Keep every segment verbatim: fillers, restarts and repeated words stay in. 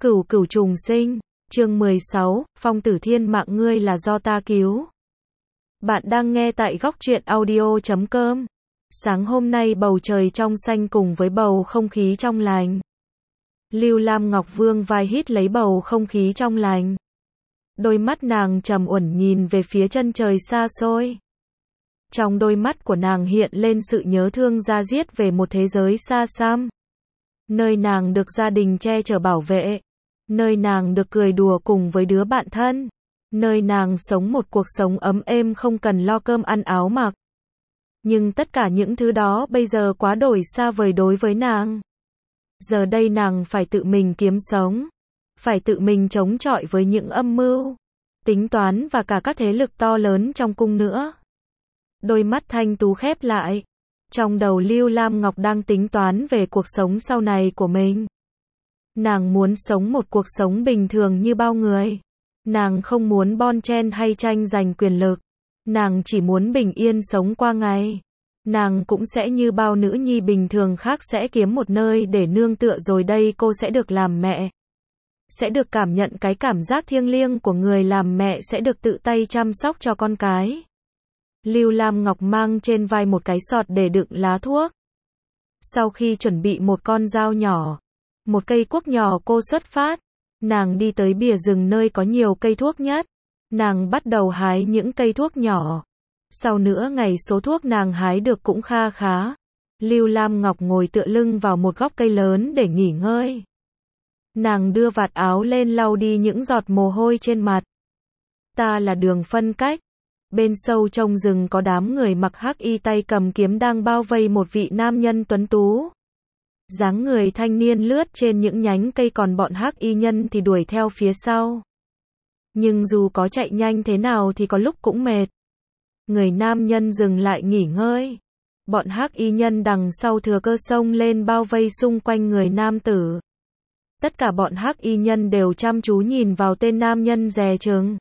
Cửu cửu trùng sinh, chương mười sáu, Phong Tử Thiên mạng ngươi là do ta cứu. Bạn đang nghe tại góc truyện audio chấm com. Sáng hôm nay bầu trời trong xanh cùng với bầu không khí trong lành. Lưu Lam Ngọc vương vai hít lấy bầu không khí trong lành. Đôi mắt nàng trầm uẩn nhìn về phía chân trời xa xôi. Trong đôi mắt của nàng hiện lên sự nhớ thương da diết về một thế giới xa xăm. Nơi nàng được gia đình che chở bảo vệ. Nơi nàng được cười đùa cùng với đứa bạn thân. Nơi nàng sống một cuộc sống ấm êm không cần lo cơm ăn áo mặc. Nhưng tất cả những thứ đó bây giờ quá đổi xa vời đối với nàng. Giờ đây nàng phải tự mình kiếm sống. Phải tự mình chống chọi với những âm mưu, tính toán và cả các thế lực to lớn trong cung nữa. Đôi mắt thanh tú khép lại. Trong đầu Lưu Lam Ngọc đang tính toán về cuộc sống sau này của mình. Nàng muốn sống một cuộc sống bình thường như bao người. Nàng không muốn bon chen hay tranh giành quyền lực. Nàng chỉ muốn bình yên sống qua ngày. Nàng cũng sẽ như bao nữ nhi bình thường khác sẽ kiếm một nơi để nương tựa, rồi đây cô sẽ được làm mẹ. Sẽ được cảm nhận cái cảm giác thiêng liêng của người làm mẹ, sẽ được tự tay chăm sóc cho con cái. Lưu Lam Ngọc mang trên vai một cái sọt để đựng lá thuốc. Sau khi chuẩn bị một con dao nhỏ, một cây cuốc nhỏ, cô xuất phát. Nàng đi tới bìa rừng nơi có nhiều cây thuốc nhất. Nàng bắt đầu hái những cây thuốc nhỏ. Sau nửa ngày số thuốc nàng hái được cũng kha khá. Lưu Lam Ngọc ngồi tựa lưng vào một gốc cây lớn để nghỉ ngơi. Nàng đưa vạt áo lên lau đi những giọt mồ hôi trên mặt. Ta là Đường Phân Cách. Bên sâu trong rừng có đám người mặc hắc y tay cầm kiếm đang bao vây một vị nam nhân tuấn tú. Dáng người thanh niên lướt trên những nhánh cây, còn bọn hắc y nhân thì đuổi theo phía sau. Nhưng dù có chạy nhanh thế nào thì có lúc cũng mệt. Người nam nhân dừng lại nghỉ ngơi. Bọn hắc y nhân đằng sau thừa cơ xông lên bao vây xung quanh người nam tử. Tất cả bọn hắc y nhân đều chăm chú nhìn vào tên nam nhân dè chừng.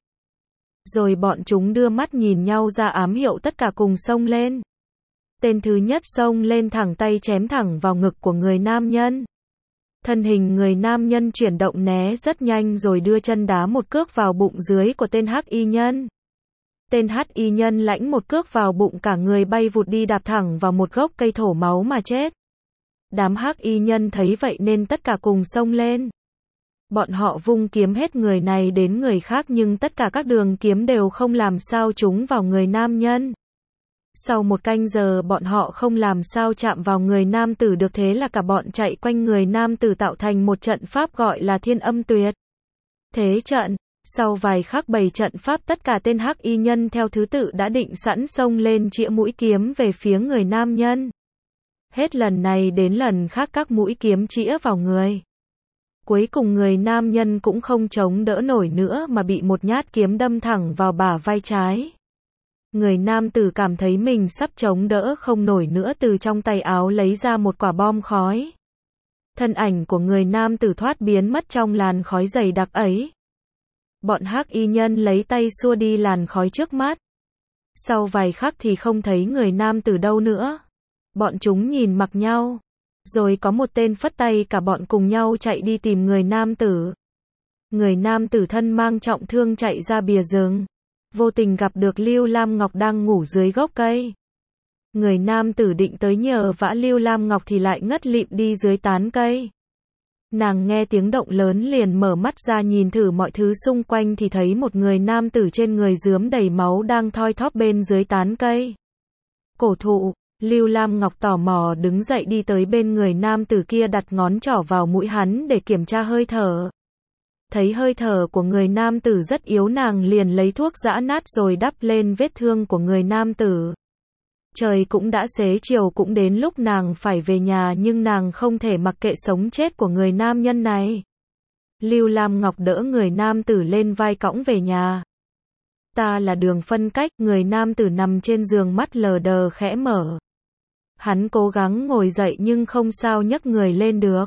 Rồi bọn chúng đưa mắt nhìn nhau ra ám hiệu tất cả cùng xông lên. Tên thứ nhất xông lên thẳng tay chém thẳng vào ngực của người nam nhân. Thân hình người nam nhân chuyển động né rất nhanh rồi đưa chân đá một cước vào bụng dưới của tên hắc y nhân. Tên hắc y nhân lãnh một cước vào bụng, cả người bay vụt đi đạp thẳng vào một gốc cây thổ máu mà chết. Đám hắc y nhân thấy vậy nên tất cả cùng xông lên. Bọn họ vung kiếm hết người này đến người khác, nhưng tất cả các đường kiếm đều không làm sao trúng vào người nam nhân. Sau một canh giờ bọn họ không làm sao chạm vào người nam tử được, thế là cả bọn chạy quanh người nam tử tạo thành một trận pháp gọi là Thiên Âm Tuyệt Thế trận. Sau vài khắc bày trận pháp, tất cả tên hắc y nhân theo thứ tự đã định sẵn xông lên chĩa mũi kiếm về phía người nam nhân. Hết lần này đến lần khác các mũi kiếm chĩa vào người. Cuối cùng người nam nhân cũng không chống đỡ nổi nữa mà bị một nhát kiếm đâm thẳng vào bả vai trái. Người nam tử cảm thấy mình sắp chống đỡ không nổi nữa, từ trong tay áo lấy ra một quả bom khói. Thân ảnh của người nam tử thoát biến mất trong làn khói dày đặc ấy. Bọn hắc y nhân lấy tay xua đi làn khói trước mắt. Sau vài khắc thì không thấy người nam tử đâu nữa. Bọn chúng nhìn mặc nhau. Rồi có một tên phất tay, cả bọn cùng nhau chạy đi tìm người nam tử. Người nam tử thân mang trọng thương chạy ra bìa rừng. Vô tình gặp được Lưu Lam Ngọc đang ngủ dưới gốc cây. Người nam tử định tới nhờ vả Lưu Lam Ngọc thì lại ngất lịm đi dưới tán cây. Nàng nghe tiếng động lớn liền mở mắt ra nhìn thử mọi thứ xung quanh thì thấy một người nam tử trên người rướm đầy máu đang thoi thóp bên dưới tán cây. Cổ thụ. Lưu Lam Ngọc tò mò đứng dậy đi tới bên người nam tử kia, đặt ngón trỏ vào mũi hắn để kiểm tra hơi thở. Thấy hơi thở của người nam tử rất yếu, nàng liền lấy thuốc giã nát rồi đắp lên vết thương của người nam tử. Trời cũng đã xế chiều, cũng đến lúc nàng phải về nhà, nhưng nàng không thể mặc kệ sống chết của người nam nhân này. Lưu Lam Ngọc đỡ người nam tử lên vai cõng về nhà. Ta là Đường Phân Cách. Người nam tử nằm trên giường, mắt lờ đờ khẽ mở. Hắn cố gắng ngồi dậy nhưng không sao nhấc người lên được.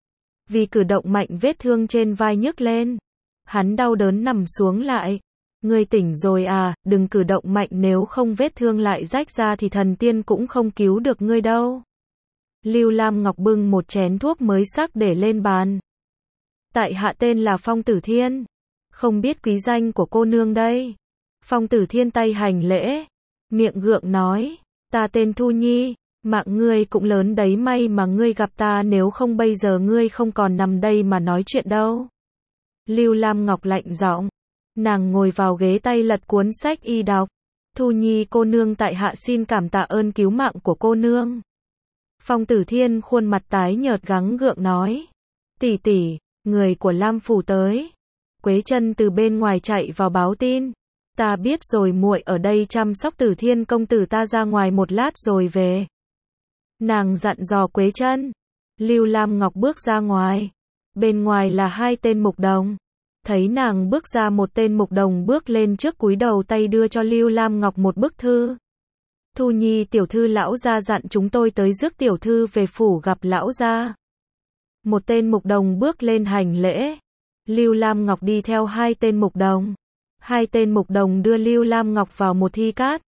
Vì cử động mạnh vết thương trên vai nhức lên. Hắn đau đớn nằm xuống lại. Ngươi tỉnh rồi à, đừng cử động mạnh, nếu không vết thương lại rách ra thì thần tiên cũng không cứu được ngươi đâu. Lưu Lam Ngọc bưng một chén thuốc mới sắc để lên bàn. tại hạ tên là Phong Tử Thiên. Không biết quý danh của cô nương đây. Phong Tử Thiên tay hành lễ, miệng gượng nói, ta tên Thu Nhi, mạng ngươi cũng lớn đấy, may mà ngươi gặp ta, nếu không bây giờ ngươi không còn nằm đây mà nói chuyện đâu. Lưu Lam Ngọc lạnh giọng, nàng ngồi vào ghế tay lật cuốn sách y đọc. Thu Nhi cô nương, tại hạ xin cảm tạ ơn cứu mạng của cô nương. Phong Tử Thiên khuôn mặt tái nhợt gắng gượng nói, tỷ tỷ, người của Lam phủ tới. Quế Chân từ bên ngoài chạy vào báo tin, ta biết rồi, muội ở đây chăm sóc Tử Thiên công tử, ta ra ngoài một lát rồi về. Nàng dặn dò Quế Chân. Lưu Lam Ngọc bước ra ngoài, bên ngoài là hai tên mục đồng. Thấy nàng bước ra, một tên mục đồng bước lên trước cúi đầu tay đưa cho Lưu Lam Ngọc một bức thư. Thu Nhi tiểu thư, lão gia dặn chúng tôi tới rước tiểu thư về phủ gặp lão gia. Một tên mục đồng bước lên hành lễ. Lưu Lam Ngọc đi theo hai tên mục đồng. Hai tên mục đồng đưa Lưu Lam Ngọc vào một thi cát.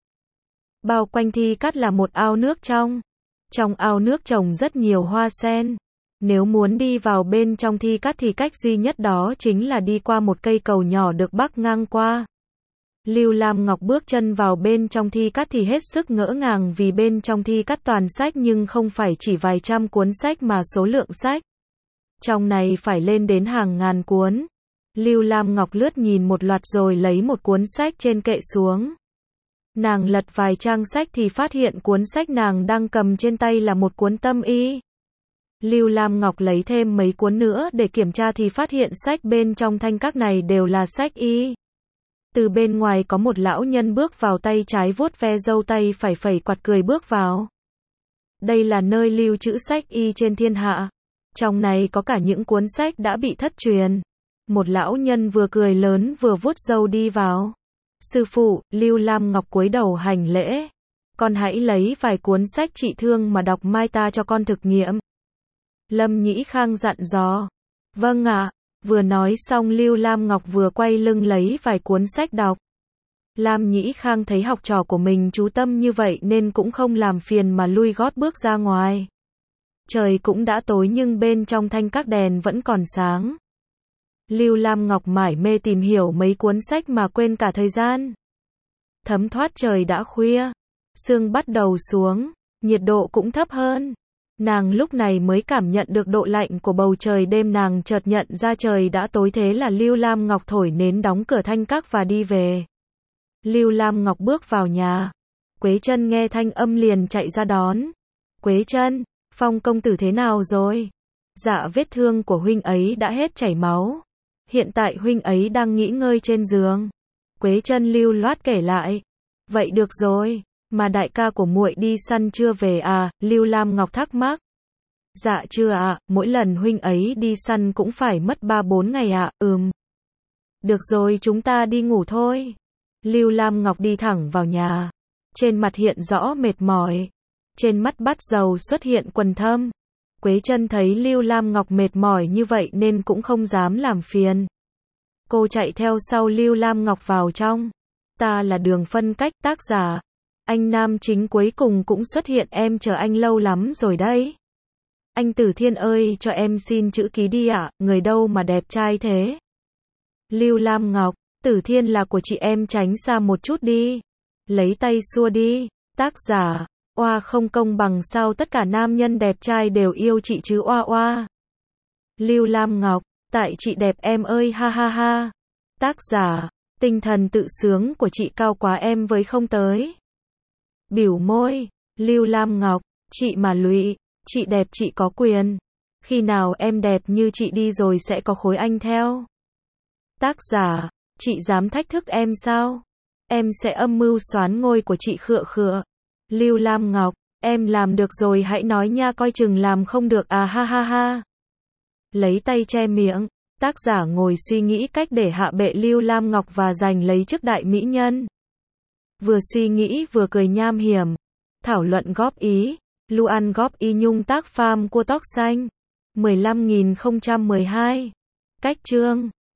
Bao quanh thi cát là một ao nước trong. Trong ao nước trồng rất nhiều hoa sen. Nếu muốn đi vào bên trong thi cát thì cách duy nhất đó chính là đi qua một cây cầu nhỏ được bắc ngang qua. Lưu Lam Ngọc bước chân vào bên trong thi cát thì hết sức ngỡ ngàng, vì bên trong thi cát toàn sách, nhưng không phải chỉ vài trăm cuốn sách mà số lượng sách trong này phải lên đến hàng ngàn cuốn. Lưu Lam Ngọc lướt nhìn một loạt rồi lấy một cuốn sách trên kệ xuống. Nàng lật vài trang sách thì phát hiện cuốn sách nàng đang cầm trên tay là một cuốn Tâm Y. Lưu Lam Ngọc lấy thêm mấy cuốn nữa để kiểm tra thì phát hiện sách bên trong thanh các này đều là sách y. Từ bên ngoài có một lão nhân bước vào, tay trái vuốt ve râu, tay phải phẩy quạt cười bước vào. Đây là nơi lưu trữ sách y trên thiên hạ. Trong này có cả những cuốn sách đã bị thất truyền. Một lão nhân vừa cười lớn vừa vuốt râu đi vào. Sư phụ, Lưu Lam Ngọc cúi đầu hành lễ. Con hãy lấy vài cuốn sách trị thương mà đọc, mai ta cho con thực nghiệm. Lâm Nhĩ Khang dặn dò. Vâng ạ. Vừa nói xong Lưu Lam Ngọc vừa quay lưng lấy vài cuốn sách đọc. Lam Nhĩ Khang thấy học trò của mình chú tâm như vậy nên cũng không làm phiền mà lui gót bước ra ngoài. Trời cũng đã tối nhưng bên trong thanh các đèn vẫn còn sáng. Lưu Lam Ngọc mải mê tìm hiểu mấy cuốn sách mà quên cả thời gian. Thấm thoát trời đã khuya, sương bắt đầu xuống, nhiệt độ cũng thấp hơn. Nàng lúc này mới cảm nhận được độ lạnh của bầu trời đêm, nàng chợt nhận ra trời đã tối, thế là Lưu Lam Ngọc thổi nến đóng cửa thanh các và đi về. Lưu Lam Ngọc bước vào nhà. Quế Chân nghe thanh âm liền chạy ra đón. Quế Chân, Phong công tử thế nào rồi? Dạ vết thương của huynh ấy đã hết chảy máu. Hiện tại huynh ấy đang nghỉ ngơi trên giường. Quế Chân lưu loát kể lại. Vậy được rồi, mà đại ca của muội đi săn chưa về à? Lưu Lam Ngọc thắc mắc. Dạ chưa ạ, à, mỗi lần huynh ấy đi săn cũng phải mất ba bốn ngày ạ. À. Ừm. Được rồi, chúng ta đi ngủ thôi. Lưu Lam Ngọc đi thẳng vào nhà. Trên mặt hiện rõ mệt mỏi. Trên mắt bắt dầu xuất hiện quầng thâm. Quế Chân thấy Lưu Lam Ngọc mệt mỏi như vậy nên cũng không dám làm phiền. Cô chạy theo sau Lưu Lam Ngọc vào trong. Ta là Đường Phân Cách, tác giả. Anh nam chính cuối cùng cũng xuất hiện, em chờ anh lâu lắm rồi đấy. Anh Tử Thiên ơi, cho em xin chữ ký đi ạ, à, người đâu mà đẹp trai thế. Lưu Lam Ngọc, Tử Thiên là của chị, em tránh xa một chút đi. Lấy tay xua đi, tác giả. Oa, không công bằng sao tất cả nam nhân đẹp trai đều yêu chị chứ oa oa. Lưu Lam Ngọc, tại chị đẹp em ơi, ha ha ha. Tác giả, tinh thần tự sướng của chị cao quá em với không tới. Biểu môi, Lưu Lam Ngọc, chị mà lụy, chị đẹp chị có quyền. Khi nào em đẹp như chị đi rồi sẽ có khối anh theo. Tác giả, chị dám thách thức em sao? Em sẽ âm mưu xoán ngôi của chị khựa khựa. Lưu Lam Ngọc, em làm được rồi hãy nói nha, coi chừng làm không được à, ha ha ha. Lấy tay che miệng, tác giả ngồi suy nghĩ cách để hạ bệ Lưu Lam Ngọc và giành lấy chức đại mỹ nhân. Vừa suy nghĩ vừa cười nham hiểm. Thảo luận góp ý. Luan góp ý nhung tác farm cua tóc xanh. mười lăm nghìn không trăm mười hai. Cách chương.